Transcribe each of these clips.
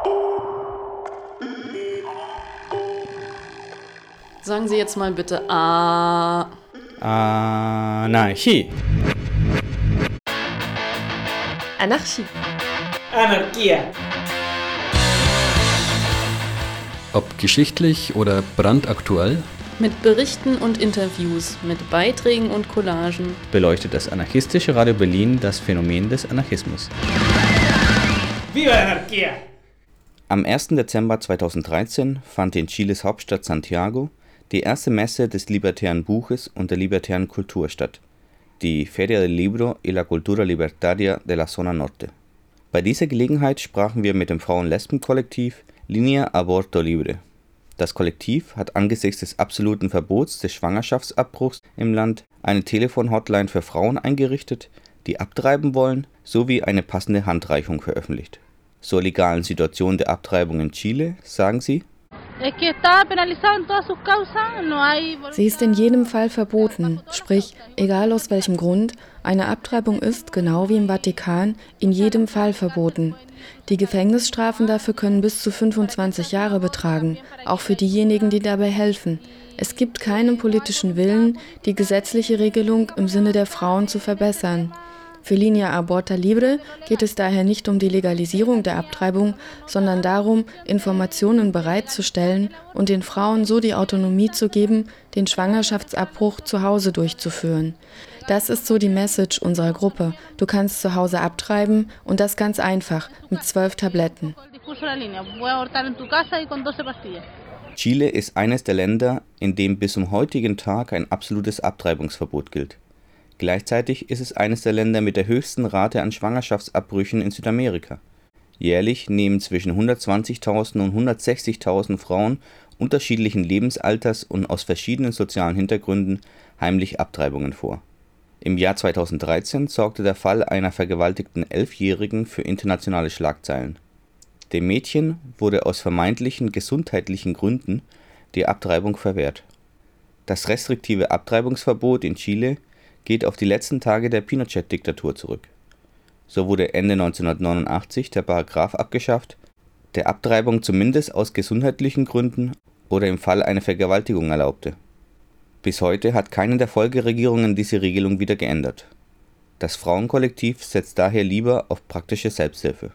Sagen Sie jetzt mal bitte A. Anarchie. Anarchie. Anarchia. Ob geschichtlich oder brandaktuell, Mit Berichten und Interviews, mit Beiträgen und Collagen beleuchtet das anarchistische Radio Berlin das Phänomen des Anarchismus. Viva la Anarchia! Am 1. Dezember 2013 fand in Chiles Hauptstadt Santiago die erste Messe des libertären Buches und der libertären Kultur statt, die Feria del Libro y la Cultura Libertaria de la Zona Norte. Bei dieser Gelegenheit sprachen wir mit dem Frauen-Lesben-Kollektiv Línea Aborto Libre. Das Kollektiv hat angesichts des absoluten Verbots des Schwangerschaftsabbruchs im Land eine Telefon-Hotline für Frauen eingerichtet, die abtreiben wollen, sowie eine passende Handreichung veröffentlicht. Zur legalen Situation der Abtreibung in Chile sagen sie: Sie ist in jedem Fall verboten, sprich, egal aus welchem Grund, eine Abtreibung ist, genau wie im Vatikan, in jedem Fall verboten. Die Gefängnisstrafen dafür können bis zu 25 Jahre betragen, auch für diejenigen, die dabei helfen. Es gibt keinen politischen Willen, die gesetzliche Regelung im Sinne der Frauen zu verbessern. Für Línea Aborto Libre geht es daher nicht um die Legalisierung der Abtreibung, sondern darum, Informationen bereitzustellen und den Frauen so die Autonomie zu geben, den Schwangerschaftsabbruch zu Hause durchzuführen. Das ist so die Message unserer Gruppe. Du kannst zu Hause abtreiben und das ganz einfach, mit 12 Tabletten. Chile ist eines der Länder, in dem bis zum heutigen Tag ein absolutes Abtreibungsverbot gilt. Gleichzeitig ist es eines der Länder mit der höchsten Rate an Schwangerschaftsabbrüchen in Südamerika. Jährlich nehmen zwischen 120.000 und 160.000 Frauen unterschiedlichen Lebensalters und aus verschiedenen sozialen Hintergründen heimlich Abtreibungen vor. Im Jahr 2013 sorgte der Fall einer vergewaltigten 11-Jährigen für internationale Schlagzeilen. Dem Mädchen wurde aus vermeintlichen gesundheitlichen Gründen die Abtreibung verwehrt. Das restriktive Abtreibungsverbot in Chile geht auf die letzten Tage der Pinochet-Diktatur zurück. So wurde Ende 1989 der Paragraph abgeschafft, der Abtreibung zumindest aus gesundheitlichen Gründen oder im Fall einer Vergewaltigung erlaubte. Bis heute hat keine der Folgeregierungen diese Regelung wieder geändert. Das Frauenkollektiv setzt daher lieber auf praktische Selbsthilfe.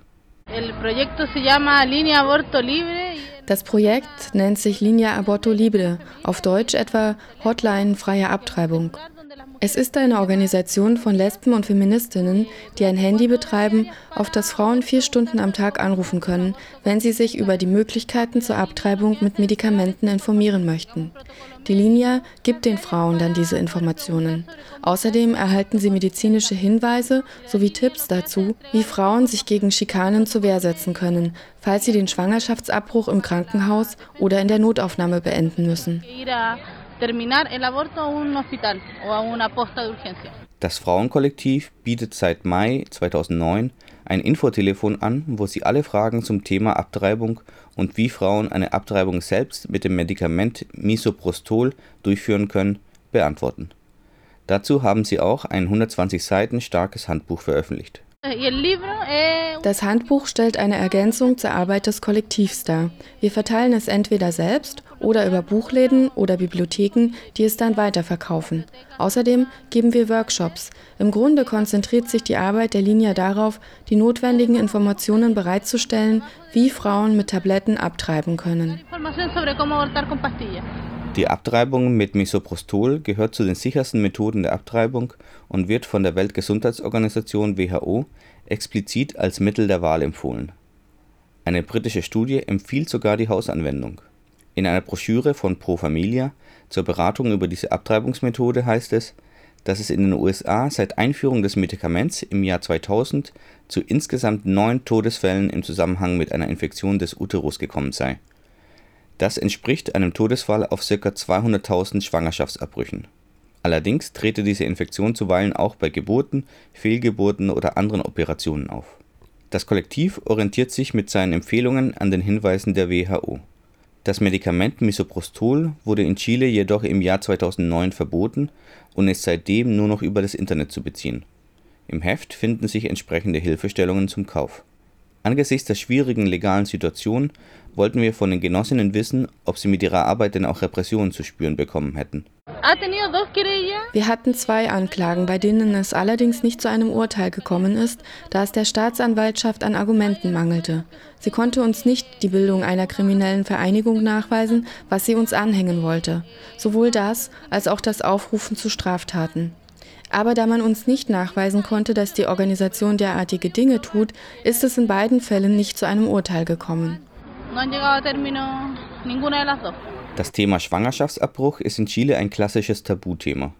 Das Projekt nennt sich Línea Aborto Libre, auf Deutsch etwa Hotline freie Abtreibung. Es ist eine Organisation von Lesben und Feministinnen, die ein Handy betreiben, auf das Frauen 4 Stunden am Tag anrufen können, wenn sie sich über die Möglichkeiten zur Abtreibung mit Medikamenten informieren möchten. Die Linie gibt den Frauen dann diese Informationen. Außerdem erhalten sie medizinische Hinweise sowie Tipps dazu, wie Frauen sich gegen Schikanen zur Wehr setzen können, falls sie den Schwangerschaftsabbruch im Krankenhaus oder in der Notaufnahme beenden müssen. Das Frauenkollektiv bietet seit Mai 2009 ein Infotelefon an, wo sie alle Fragen zum Thema Abtreibung und wie Frauen eine Abtreibung selbst mit dem Medikament Misoprostol durchführen können, beantworten. Dazu haben sie auch ein 120 Seiten starkes Handbuch veröffentlicht. Das Handbuch stellt eine Ergänzung zur Arbeit des Kollektivs dar. Wir verteilen es entweder selbst oder über Buchläden oder Bibliotheken, die es dann weiterverkaufen. Außerdem geben wir Workshops. Im Grunde konzentriert sich die Arbeit der Linie darauf, die notwendigen Informationen bereitzustellen, wie Frauen mit Tabletten abtreiben können. Die Abtreibung mit Misoprostol gehört zu den sichersten Methoden der Abtreibung und wird von der Weltgesundheitsorganisation WHO explizit als Mittel der Wahl empfohlen. Eine britische Studie empfiehlt sogar die Hausanwendung. In einer Broschüre von Pro Familia zur Beratung über diese Abtreibungsmethode heißt es, dass es in den USA seit Einführung des Medikaments im Jahr 2000 zu insgesamt 9 Todesfällen im Zusammenhang mit einer Infektion des Uterus gekommen sei. Das entspricht einem Todesfall auf ca. 200.000 Schwangerschaftsabbrüchen. Allerdings trete diese Infektion zuweilen auch bei Geburten, Fehlgeburten oder anderen Operationen auf. Das Kollektiv orientiert sich mit seinen Empfehlungen an den Hinweisen der WHO. Das Medikament Misoprostol wurde in Chile jedoch im Jahr 2009 verboten und ist seitdem nur noch über das Internet zu beziehen. Im Heft finden sich entsprechende Hilfestellungen zum Kauf. Angesichts der schwierigen legalen Situation wollten wir von den Genossinnen wissen, ob sie mit ihrer Arbeit denn auch Repressionen zu spüren bekommen hätten. Wir hatten 2 Anklagen, bei denen es allerdings nicht zu einem Urteil gekommen ist, da es der Staatsanwaltschaft an Argumenten mangelte. Sie konnte uns nicht die Bildung einer kriminellen Vereinigung nachweisen, was sie uns anhängen wollte. Sowohl das als auch das Aufrufen zu Straftaten. Aber da man uns nicht nachweisen konnte, dass die Organisation derartige Dinge tut, ist es in beiden Fällen nicht zu einem Urteil gekommen. Das Thema Schwangerschaftsabbruch ist in Chile ein klassisches Tabuthema.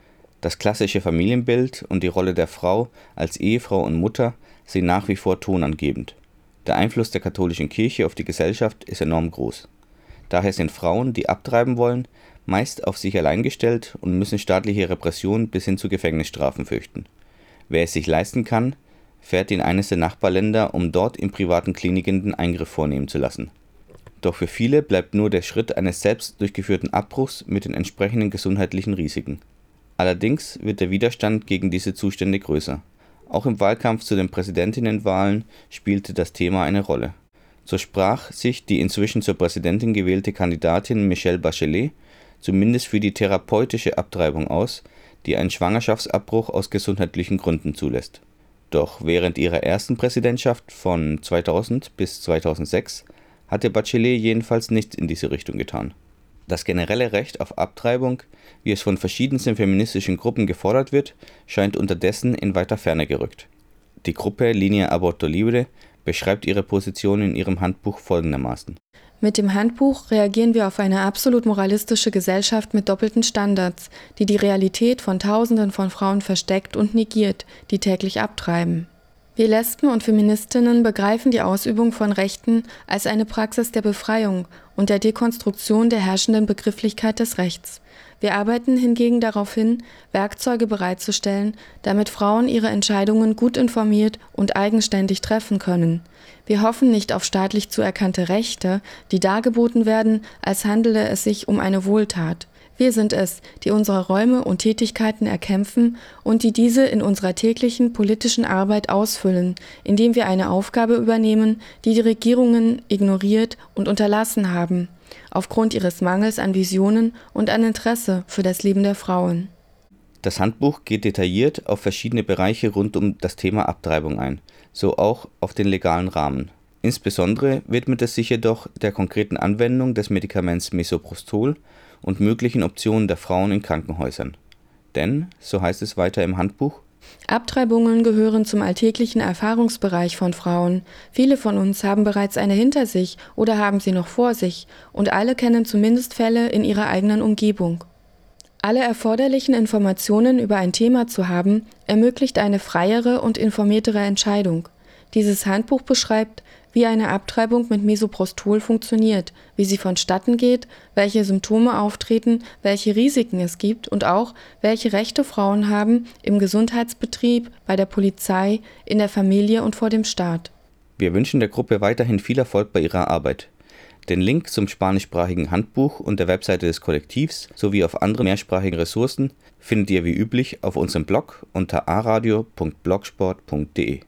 Das klassische Familienbild und die Rolle der Frau als Ehefrau und Mutter sind nach wie vor tonangebend. Der Einfluss der katholischen Kirche auf die Gesellschaft ist enorm groß. Daher sind Frauen, die abtreiben wollen, meist auf sich allein gestellt und müssen staatliche Repressionen bis hin zu Gefängnisstrafen fürchten. Wer es sich leisten kann, fährt in eines der Nachbarländer, um dort in privaten Kliniken den Eingriff vornehmen zu lassen. Doch für viele bleibt nur der Schritt eines selbst durchgeführten Abbruchs mit den entsprechenden gesundheitlichen Risiken. Allerdings wird der Widerstand gegen diese Zustände größer. Auch im Wahlkampf zu den Präsidentinnenwahlen spielte das Thema eine Rolle. So sprach sich die inzwischen zur Präsidentin gewählte Kandidatin Michelle Bachelet zumindest für die therapeutische Abtreibung aus, die einen Schwangerschaftsabbruch aus gesundheitlichen Gründen zulässt. Doch während ihrer ersten Präsidentschaft von 2000 bis 2006 hatte Bachelet jedenfalls nichts in diese Richtung getan. Das generelle Recht auf Abtreibung, wie es von verschiedensten feministischen Gruppen gefordert wird, scheint unterdessen in weiter Ferne gerückt. Die Gruppe Línea Aborto Libre beschreibt ihre Position in ihrem Handbuch folgendermaßen: Mit dem Handbuch reagieren wir auf eine absolut moralistische Gesellschaft mit doppelten Standards, die die Realität von Tausenden von Frauen versteckt und negiert, die täglich abtreiben. Wir Lesben und Feministinnen begreifen die Ausübung von Rechten als eine Praxis der Befreiung und der Dekonstruktion der herrschenden Begrifflichkeit des Rechts. Wir arbeiten hingegen darauf hin, Werkzeuge bereitzustellen, damit Frauen ihre Entscheidungen gut informiert und eigenständig treffen können. Wir hoffen nicht auf staatlich zu erkannte Rechte, die dargeboten werden, als handele es sich um eine Wohltat. Wir sind es, die unsere Räume und Tätigkeiten erkämpfen und die diese in unserer täglichen politischen Arbeit ausfüllen, indem wir eine Aufgabe übernehmen, die die Regierungen ignoriert und unterlassen haben, aufgrund ihres Mangels an Visionen und an Interesse für das Leben der Frauen. Das Handbuch geht detailliert auf verschiedene Bereiche rund um das Thema Abtreibung ein, so auch auf den legalen Rahmen. Insbesondere widmet es sich jedoch der konkreten Anwendung des Medikaments Misoprostol und möglichen Optionen der Frauen in Krankenhäusern. Denn, so heißt es weiter im Handbuch, Abtreibungen gehören zum alltäglichen Erfahrungsbereich von Frauen. Viele von uns haben bereits eine hinter sich oder haben sie noch vor sich und alle kennen zumindest Fälle in ihrer eigenen Umgebung. Alle erforderlichen Informationen über ein Thema zu haben, ermöglicht eine freiere und informiertere Entscheidung. Dieses Handbuch beschreibt, wie eine Abtreibung mit Misoprostol funktioniert, wie sie vonstatten geht, welche Symptome auftreten, welche Risiken es gibt und auch, welche Rechte Frauen haben im Gesundheitsbetrieb, bei der Polizei, in der Familie und vor dem Staat. Wir wünschen der Gruppe weiterhin viel Erfolg bei ihrer Arbeit. Den Link zum spanischsprachigen Handbuch und der Webseite des Kollektivs sowie auf andere mehrsprachigen Ressourcen findet ihr wie üblich auf unserem Blog unter aradio.blogsport.de.